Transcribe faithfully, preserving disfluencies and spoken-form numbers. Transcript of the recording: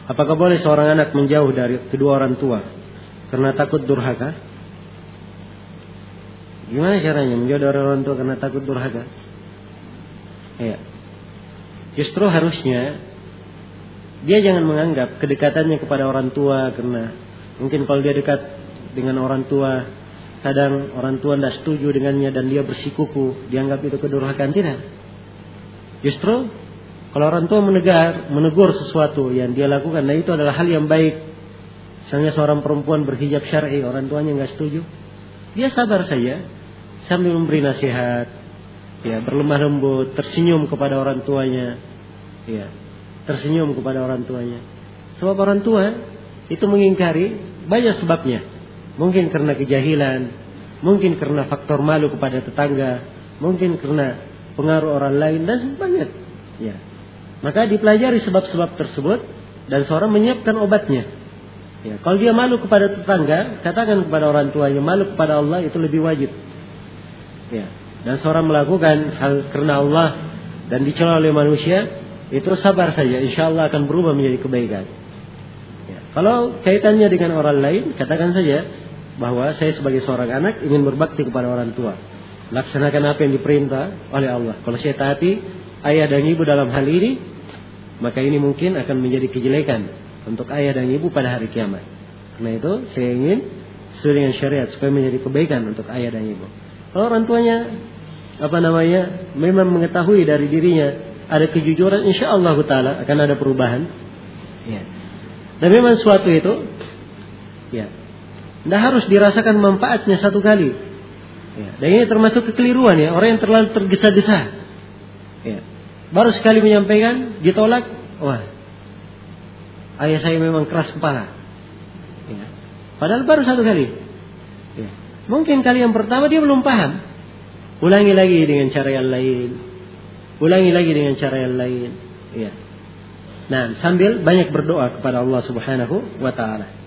Apakah boleh seorang anak menjauh dari kedua orang tua karena takut durhaka? Gimana caranya menjauh dari orang tua karena takut durhaka? Ya. Justru harusnya dia jangan menganggap kedekatannya kepada orang tua, karena mungkin kalau dia dekat dengan orang tua, kadang orang tua tidak setuju dengannya dan dia bersikuku, dianggap itu kedurhakaan. Tidak. Justru kalau orang tua menegar, menegur sesuatu yang dia lakukan, nah itu adalah hal yang baik. Misalnya seorang perempuan berhijab syar'i, orang tuanya nggak setuju, dia sabar saja sambil memberi nasihat, ya, berlemah lembut, tersenyum kepada orang tuanya, ya, tersenyum kepada orang tuanya. Sebab orang tua itu mengingkari banyak sebabnya. Mungkin karena kejahilan, mungkin karena faktor malu kepada tetangga, mungkin karena pengaruh orang lain, dan banyak. Ya. Maka dipelajari sebab-sebab tersebut dan seorang menyiapkan obatnya. Ya. Kalau dia malu kepada tetangga, katakan kepada orang tuanya, malu kepada Allah itu lebih wajib. Ya. Dan seorang melakukan hal karena Allah dan dicela oleh manusia, itu sabar saja, insya Allah akan berubah menjadi kebaikan. Ya. Kalau kaitannya dengan orang lain, katakan saja bahwa saya sebagai seorang anak ingin berbakti kepada orang tua, laksanakan apa yang diperintah oleh Allah. Kalau saya taati ayah dan ibu dalam hal ini, maka ini mungkin akan menjadi kejelekan untuk ayah dan ibu pada hari kiamat. Karena itu saya ingin sesuai dengan syariat supaya menjadi kebaikan untuk ayah dan ibu. Kalau orang tuanya apa namanya memang mengetahui dari dirinya ada kejujuran, insya Allah Taala akan ada perubahan. Ya. Dan memang suatu itu, ya, tidak harus dirasakan manfaatnya satu kali. Ya. Dan ini termasuk kekeliruan, ya, orang yang terlalu tergesa-gesa. Ya. Baru sekali menyampaikan, ditolak, wah, ayah saya memang keras kepala. Ya. Padahal baru satu kali. Ya. Mungkin kali yang pertama dia belum paham. Ulangi lagi dengan cara yang lain. Ulangi lagi dengan cara yang lain. Ya. Nah, sambil banyak berdoa kepada Allah Subhanahu wa Ta'ala.